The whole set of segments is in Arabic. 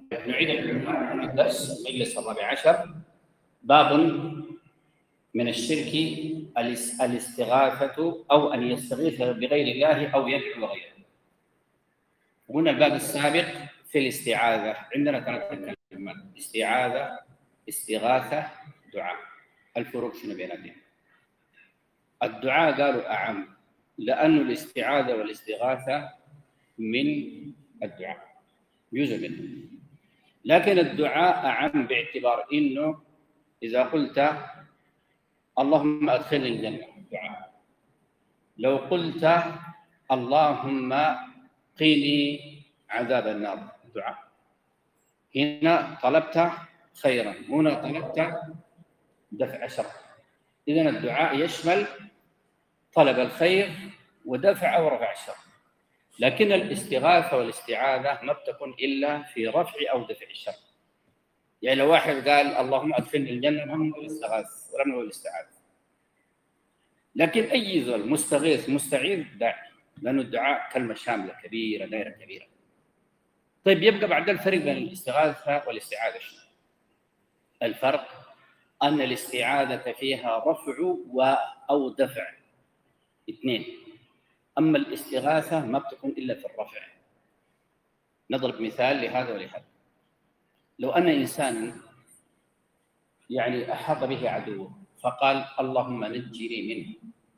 نعيد الدرس المجلس الرابع عشر. باب من الشرك الاستغاثة أو أن يستغيث بغير الله أو يدعو غيره. قلنا الباب السابق في الاستعاذة عندنا ثلاث كلمات: استعاذة، استغاثة، دعاء. الفروق شنو بيناتهم؟ الدعاء قالوا أعم لأن الاستعاذة والاستغاثة من الدعاء، جزء منه، لكن الدعاء أعم باعتبار إنه إذا قلت اللهم أدخلني الجنة دعاء، لو قلت اللهم قني عذاب النار دعاء. هنا طلبت خيرا، هنا طلبت دفع شر. إذن الدعاء يشمل طلب الخير ودفع أو رفع الشر، لكن الاستغاثة والاستعاذة ما بتكون إلا في رفع أو دفع الشر. يعني لو واحد قال اللهم أدخلني الجنة لم نقول استغاث ولم نقول استعاذ، لكن أي زول مستغيث مستعيذ داعي، لأن الدعاء كلمة شاملة كبيرة، دائرة كبيرة. طيب يبقى بعد الفرق بين الاستغاثة والاستعاذة شنو؟ الفرق أن الاستعاذة فيها رفع أو دفع، اثنين، أما الاستغاثة ما بتكون إلا في الرفع. نضرب مثال لهذا ولهذا. لو أن إنسانا يعني أحاط به عدوه فقال اللهم نجني منه،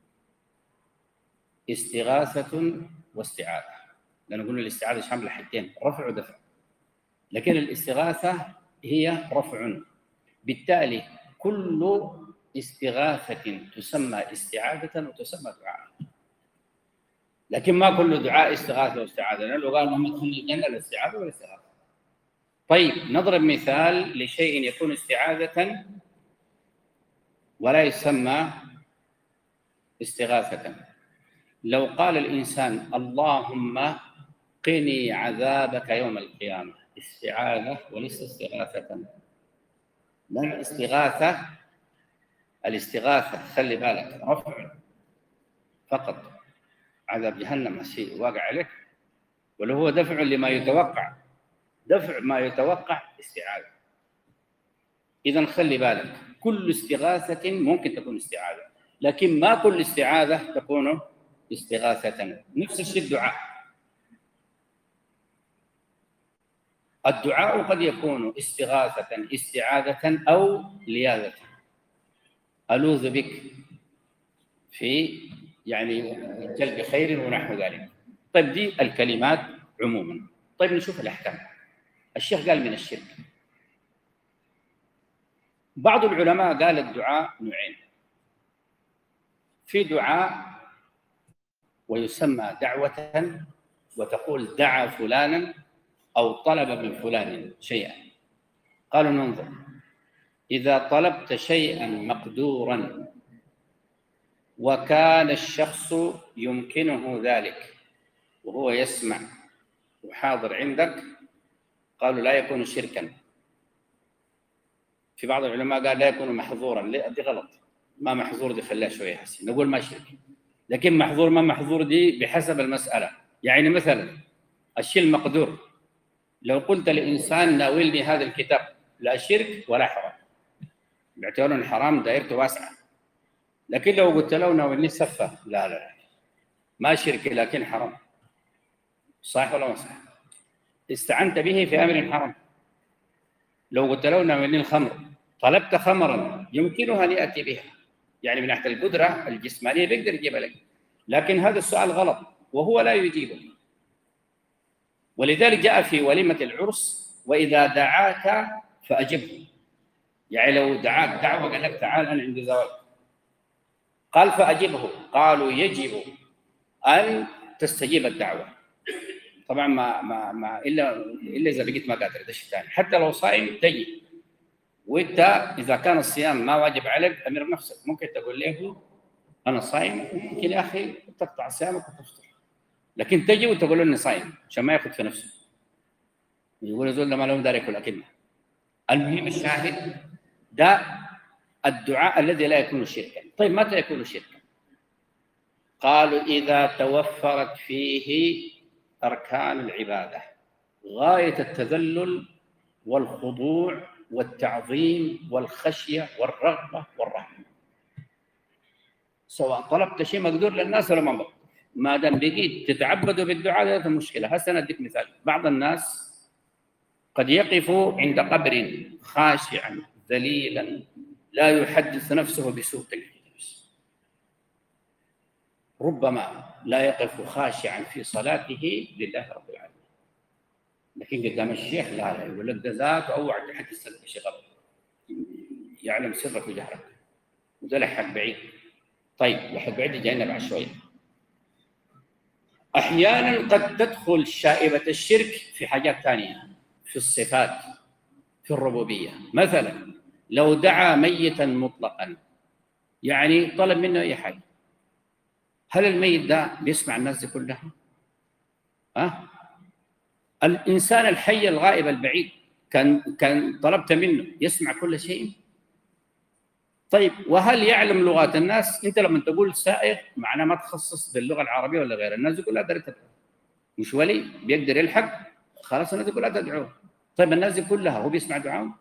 استغاثة واستعاذة، لأن قلنا الاستعاذة شاملة حاجتين: رفع ودفع، لكن الاستغاثة هي رفع. بالتالي كل استغاثة تسمى استعاذة وتسمى دعاء، لكن ما كل دعاء استغاثة واستعاذة. لو قال اللهم ادخلني الجنة الاستعاذة والاستغاثة. طيب نضرب مثال لشيء يكون استعاذة ولا يسمى استغاثة. لو قال الإنسان اللهم قني عذابك يوم القيامة، استعاذة وليس استغاثة. لأن الاستغاثة خلي بالك رفع فقط، عذاب جهنم شيء واقع عليك، ولا هو دفع لما يتوقع، دفع ما يتوقع استعاذة. إذن خلي بالك كل استغاثة ممكن تكون استعاذة، لكن ما كل استعاذة تكون استغاثة. نفس الشيء الدعاء قد يكون استغاثة، استعاذة، أو لياذة، ألوذ بك في يعني جلب خير ونحو ذلك. طيب دي الكلمات عموما. طيب نشوف الأحكام. الشيخ قال من الشرك. بعض العلماء قال الدعاء نوعين: في دعاء ويسمى دعوة، وتقول دعا فلانا أو طلب من فلان شيئا. قالوا ننظر، إذا طلبت شيئا مقدورا وكان الشخص يمكنه ذلك وهو يسمع وحاضر عندك، قالوا لا يكون شركا. في بعض العلماء قال لا يكون محظورا. دي غلط، ما محظور دي خليها شوية حسين، نقول ما شرك. لكن محظور ما محظور دي بحسب المسألة. يعني مثلا الشيء المقدور، لو قلت لإنسان ناولني هذا الكتاب، لا شرك ولا حرام، باعتبار الحرام دائرته واسعة. لكن لو قلت له ناولني سفة، لا ما شرك لكن حرام. صح ولا ما صح؟ استعنت به في أمر حرام. لو قلت له ناولني الخمر، طلبت خمرا يمكنها أن يأتي بها، يعني من ناحية القدرة الجسمانية بيقدر يجيبها لك، لكن هذا السؤال غلط وهو لا يجيبه. ولذلك جاء في وليمة العرس: وإذا دعاك فأجبه. يعني لو دعاك دعوة قال لك تعال أنا عندي زواج، قال فأجبه، قالوا يجب أن تستجيب الدعوة. طبعا ما إلا إذا بقيت ما قادر، ده شيء ثاني. حتى لو صائم تجي، وأنت إذا كان الصيام ما واجب عليك أمر نفسك، ممكن تقول له أنا صائم، ممكن يا أخي تقطع صيامك وتفطر، لكن تجي وتقول له إني صائم عشان ما ياخذ في نفسه، يقول زول ما لهم دار ياكل أكلنا. المهم الشاهد ده الدعاء الذي لا يكون شركا. طيب متى يكون شركا؟ قالوا إذا توفرت فيه أركان العبادة، غاية التذلل والخضوع والتعظيم والخشية والرغبة والرحمة، سواء طلبت شيء مقدور للناس ولا ما مقدور، ما دام بقيت تتعبدوا بالدعاء هذا المشكلة. هسه نديك مثال. بعض الناس قد يقف عند قبر خاشعا ذليلا لا يحدث نفسه بسوء الحديث، ربما لا يقف خاشعا في صلاته لله رب العالمين، لكن قدام الشيخ لا يقول لك ده ذاك اوعى تحدث الشيخ يعلم سرك وجهرك، وده لحق بعيد. طيب لحق بعيد جاينا بعد شويه. احيانا قد تدخل شائبه الشرك في حاجات ثانيه، في الصفات، في الربوبيه. مثلا لو دعا ميتا مطلقا، يعني طلب منه اي حاجه، هل الميت ده بيسمع الناس دي كلها؟ الانسان الحي الغائب البعيد كان طلبت منه يسمع كل شيء؟ طيب وهل يعلم لغات الناس؟ انت لما تقول سائغ معناه ما تخصص باللغه العربيه ولا غيرها، الناس يقول لا تدعو، مش ولي بيقدر يلحق، خلاص الناس يقول لا تدعوه. طيب الناس دي كلها هو بيسمع دعاهم؟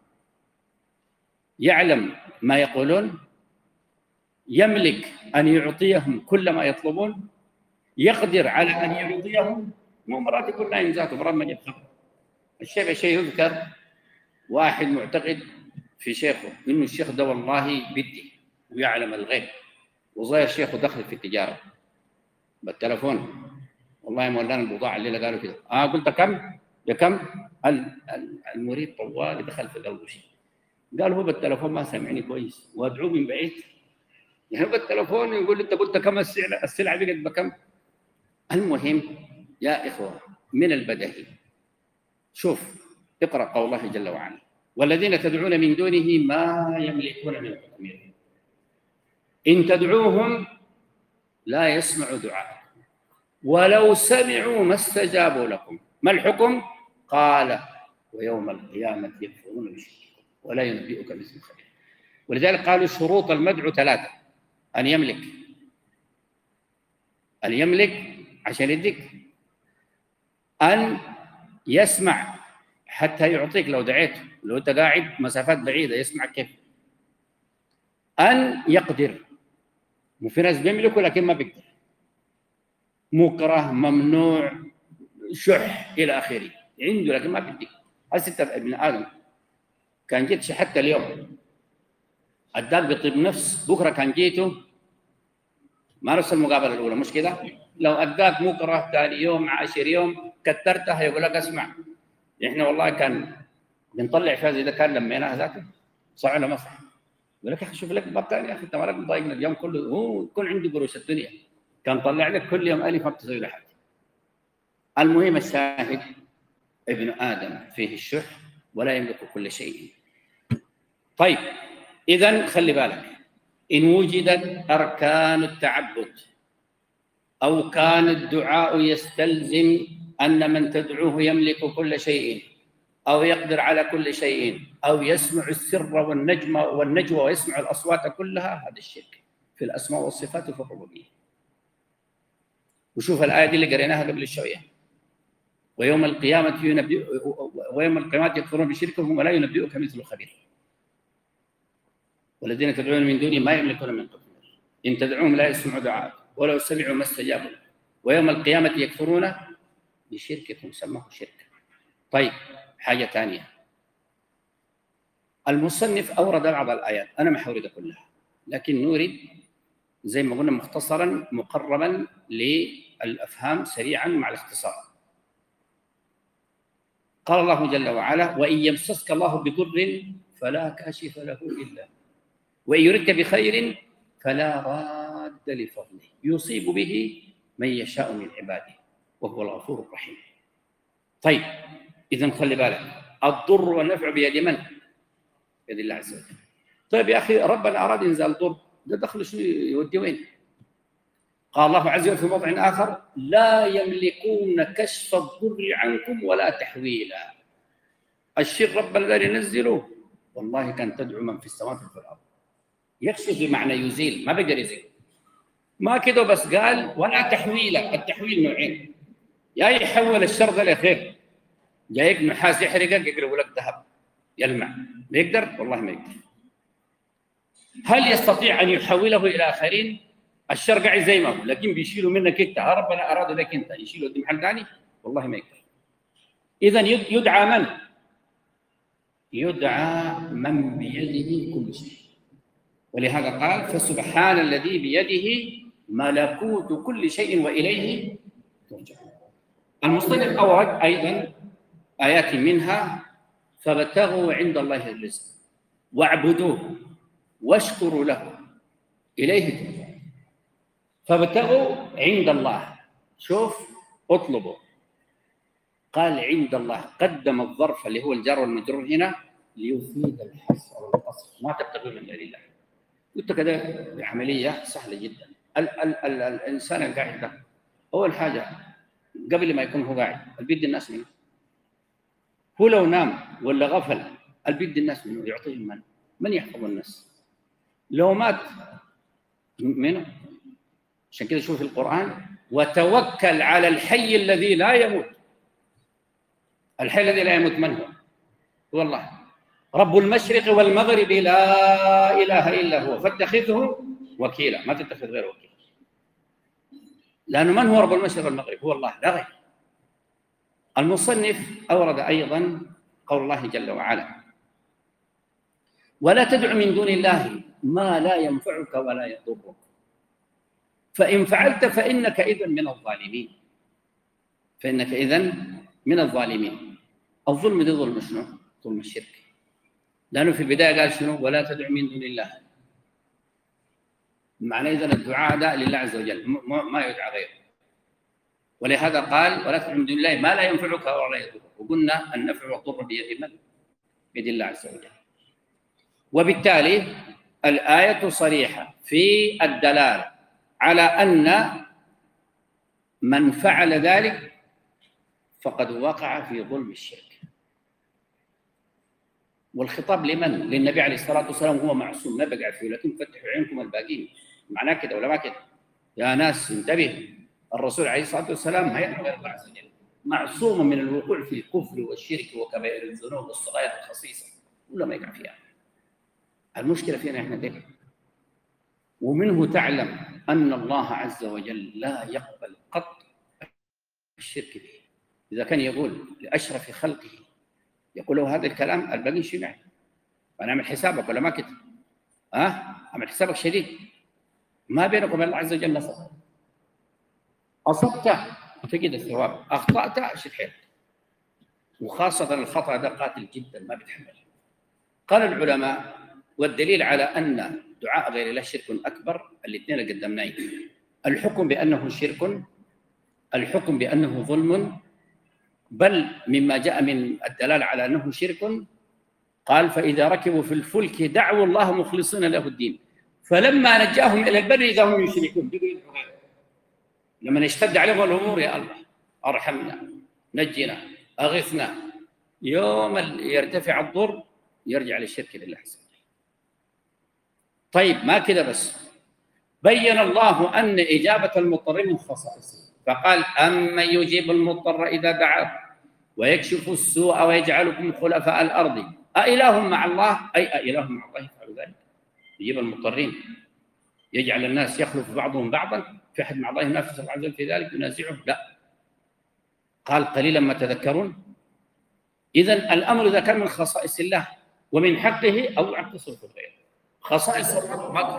يعلم ما يقولون؟ يملك ان يعطيهم كل ما يطلبون؟ يقدر على ان يعطيهم؟ مو مرات يقول لا ينزاته مرات ما يفهم. الشيء يذكر واحد معتقد في شيخه انه الشيخ ده والله بدي ويعلم الغيب، وظاهر شيخه دخل في التجاره بالتلفون، والله يا مولانا البضاعه الليله قالوا كده. قلت كم؟ بكم؟ المريد طوال دخل في قلبه شيء، قال هو بالتلفون ما سمعني كويس وادعوه من بعيد، يعني هو بالتلفون يقول لي انت قلت كم السلعه بقت بكم؟ المهم يا اخوه من البديهي، شوف اقرا قول الله جل وعلا والذين تدعون من دونه ما يملكون من قطمير إن تدعوهم لا يسمعوا دعاءكم ولو سمعوا ما استجابوا لكم. ما الحكم؟ قال ويوم القيامة يكفرون بشرككم ولا ينبئك مثل خبير. ولذلك قالوا شروط المدعو 3: أن يملك عشان يديك، أن يسمع حتى يعطيك لو دعيته، لو أنت قاعد مسافات بعيدة يسمع كيف، أن يقدر، مو في ناس بيملكوا لكن ما بيقدر، مكره ممنوع شح إلى آخره، عنده لكن ما بيديك. هسه ابن آدم كان جيت حتى اليوم اداك بطيب نفس، بكره كان جيته ما نفس المقابله الاولى، مش كده؟ لو اداك مكره ثاني يوم 10 يوم كثرتها يقول لك اسمع احنا والله كان بنطلع فيها زي ده كان لميناها ذاته، صح ولا ما صح؟ يقول لك يا اخي شوف لك باب ثاني يا اخي انت مالك مضايقنا اليوم كله، هو يكون عنده قروش الدنيا كان طلع لك كل يوم الف ما بتسوي له حاجه. المهم الشاهد ابن ادم فيه الشح ولا يملك كل شيء. طيب اذا خلي بالك، إن وجدت أركان التعبد أو كان الدعاء يستلزم أن من تدعوه يملك كل شيء أو يقدر على كل شيء أو يسمع السر والنجوى ويسمع الأصوات كلها، هذا الشرك في الأسماء والصفات وفي الربوبية. وشوف الآية دي اللي قريناها قبل شوية، ويوم القيامة يكفرون بشركهم ولا ينبئك مثل خبير. والذين تدعون من دونه ما يملكون من قطمير إن تدعوهم لا يسمعوا دعاءكم ولو سمعوا ما استجابوا لكم ويوم القيامة يكفرون بشرككم سموه شركا. طيب حاجة ثانية، المصنف أورد بعض الآيات، أنا ما حورد كلها لكن نورد زي ما قلنا مختصرا مقربا للأفهام سريعا مع الاختصار. قال الله جل وعلا وإن يمسسك الله بضر فلا كاشف له إلا وإن يردك بخير فلا راد لفضله يصيب به من يشاء من عباده وهو الغفور الرحيم. طيب إذن خلي بالك، الضر والنفع بيد من؟ بيد الله عز وجل. طيب يا أخي ربنا أراد إنزال ضر، ده دخل شنو يودي وين؟ قال الله عز وجل في موضع آخر لا يملكون كشف الضر عنكم ولا تحويلا. الشيء ربنا لا ينزله والله كان تدعو من في السماوات وفي الأرض، يكشف بمعنى يزيل، ما بقدر يزيل، ما كده بس قال ولا تحويله. التحويل نوعين، يا يحول الشر ده لخير، جايك نحاس يحرقك يقلب لك ذهب، يلمع، ما يقدر، والله ما يقدر. هل يستطيع أن يحوله إلى آخرين؟ الشر قاعد زي ما هو، لكن بيشيلوا منك أنت، ربنا أراد لك أنت يشيلوا قدام محل ثاني، والله ما يقدر. إذن يدعى من؟ يدعى من بيده كل شيء. ولهذا قال: فسبحان الذي بيده ملكوت كل شيء وإليه ترجعون. المصنف أورد أيضا آيات منها: فابتغوا عند الله الرزق واعبدوه واشكروا له إليه ترجعون. فابتغوا عند الله، شوف، اطلبوا. قال عند الله، قدم الظرف اللي هو الجار والمجرور هنا ليفيد الحصر والقصر، ما تبتغوا من غير الله. قلت كده عملية سهلة جدا. الإنسان القاعد ده أول حاجة قبل ما يكون هو قاعد البيد الناس منه. هو لو نام ولا غفل البيد الناس منه، يعطيه من يحفظ الناس. لو مات منه. عشان كده شوف القرآن: وتوكل على الحي الذي لا يموت. الحي الذي لا يموت من هو؟ هو الله، رب المشرق والمغرب لا إله إلا هو فاتخذه وكيلا. ما تتخذ غير وكيل، لأنه من هو رب المشرق والمغرب؟ هو الله لا غير. المصنف أورد أيضا قول الله جل وعلا: ولا تدع من دون الله ما لا ينفعك ولا يضرك فإن فعلت فإنك إذن من الظالمين. فإنك إذن من الظالمين. الظلم ده ظلم شنو؟ ظلم الشرك. لأنه في البداية قال شنو؟ ولا تدع من دون الله. معنى إذن الدعاء ده لله عز وجل، ما يدعى غيره. ولهذا قال: ولا تدع من دون الله ما لا ينفعك ولا يضرك. وقلنا النفع والضر بيد من؟ بيد الله عز وجل. وبالتالي الآية صريحة في الدلالة على أن من فعل ذلك فقد وقع في ظلم الشرك. والخطاب لمن؟ للنبي عليه الصلاة والسلام، هو معصوم ما بقع فيه، لكن فتحوا عينكم الباقين. معناه كده ولا ما كده؟ يا ناس انتبه، الرسول عليه الصلاة والسلام ما يدعو غير الله عز وجل، معصوم من الوقوع في الكفر والشرك وكبائر الذنوب والصغائر الخصيصة، ولا ما يقع فيها. المشكلة فينا احنا ده. ومنه تعلم أن الله عز وجل لا يقبل قط الشرك به. إذا كان يقول لأشرف خلقه، يقول له هذا الكلام، الباقي شو يعني؟ أنا أعمل حسابك ولا ما كده؟ أعمل حسابك شديد، ما بينك وبين الله عز وجل نصب. أصبت تجد الثواب، أخطأت أشد حيلك. وخاصة الخطأ ده قاتل جدا ما بيتحمل. قال العلماء: والدليل على أن دعاء غير الله شرك أكبر الاثنين اللي قدمناه: الحكم بأنه شرك، الحكم بأنه ظلم، بل مما جاء من الدلالة على أنه شرك قال: فإذا ركبوا في الفلك دعوا الله مخلصين له الدين فلما نجاهم إلى البر إذا هم يشركون. لما اشتد عليهم الأمور: يا الله أرحمنا، نجنا، أغثنا. يوم يرتفع الضر يرجع للشرك لله عز وجل. طيب ما كده بس، بين الله أن إجابة المضطر من خصائصه، فقال: أمن يجيب المضطر إذا دعاه ويكشف السوء ويجعلكم خلفاء الأرض أإله مع الله؟ أي أإله مع الله يفعل ذلك؟ يجيب المضطرين، يجعل الناس يخلف بعضهم بعضا، في أحد مع الله ينافس الله عز وجل في ذلك ينازعه؟ لا. قال: قليلا ما تذكرون. إذن الأمر إذا كان من خصائص الله ومن حقه أو عن تصرف الغير. خصائص الرب ما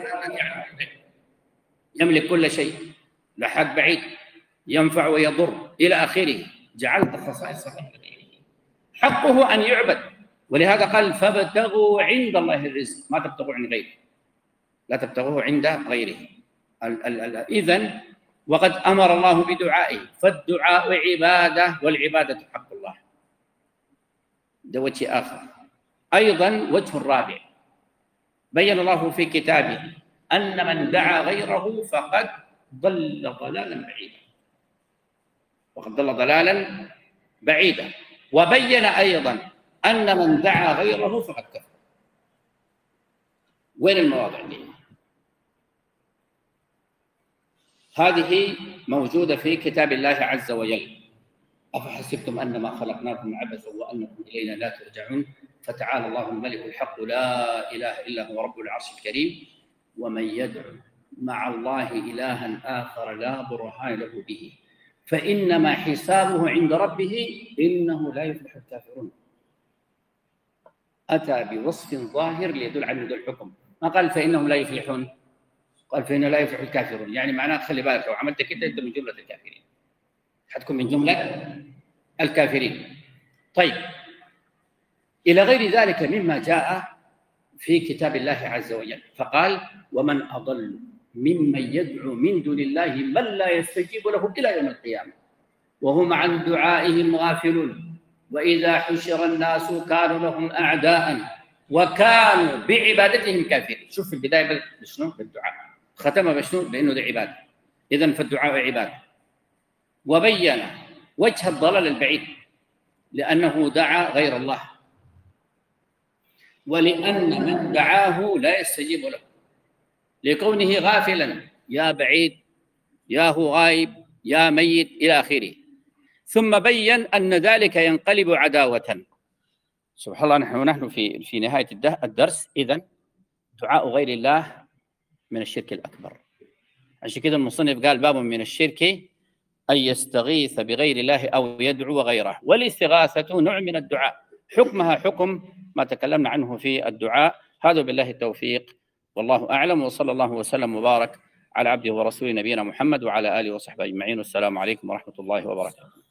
يملك كل شيء، لا حد بعيد، ينفع ويضر إلى آخره. جعلت خصائص الرب حقه أن يعبد. ولهذا قال: فابتغوا عند الله الرزق، ما تبتغوا عند غيره، لا تبتغوه عند غيره. إذن وقد أمر الله بدعائه، فالدعاء عبادة والعبادة حق الله. ده وجه آخر. أيضا وجه الرابع: بين الله في كتابه أن من دعا غيره فقد ضل ضلالا بعيدا، وقد ضل ضلالا بعيدا. وبين أيضا أن من دعا غيره فقد كفر. وين المواضع دي؟ هذه موجودة في كتاب الله عز وجل: أفحسبتم أنما خلقناكم عبثا وأنكم إلينا لا ترجعون فتعالى الله الملك الحق لا إله إلا هو رب العرش الكريم. ومن يدعو مع الله إلها آخر لا برهان له به فإنما حسابه عند ربه إنه لا يفلح الكافرون. أتى بوصف ظاهر ليدل على ذو الحكم، ما قال فإنهم لا يفلحون، قال فإنه لا يفلح الكافرون، يعني معناه خلي بالك لو عملت كده أنت من جملة الكافرين، حتكون من جملة الكافرين. طيب، إلى غير ذلك مما جاء في كتاب الله عز وجل، فقال ومن أضل ممن يدعو من دون الله من لا يستجيب له إلى يوم القيامة وهم عن دعائهم غافلون وإذا حشر الناس كانوا لهم أعداء وكانوا بعبادتهم كافرين. شوف في البداية بشنو؟ بالدعاء، ختمها بشنو؟ بأنه ده عبادة. إذن فالدعاء عبادة. وبين وجه الضلال البعيد لأنه دعا غير الله، ولأن من دعاه لا يستجيب له لكونه غافلا، يا بعيد، يا هو غايب، يا ميت، إلى آخره. ثم بين أن ذلك ينقلب عداوة. سبحان الله، نحن في نهاية الدرس. إذن دعاء غير الله من الشرك الأكبر. عشان كده المصنف قال باب من الشرك أن يستغيث بغير الله أو يدعو غيره. والاستغاثة نوع من الدعاء، حكمها حكم ما تكلمنا عنه في الدعاء. هذا بالله التوفيق، والله أعلم، وصلى الله وسلم وبارك على عبده ورسوله نبينا محمد وعلى آله وصحبه أجمعين. والسلام عليكم ورحمة الله وبركاته.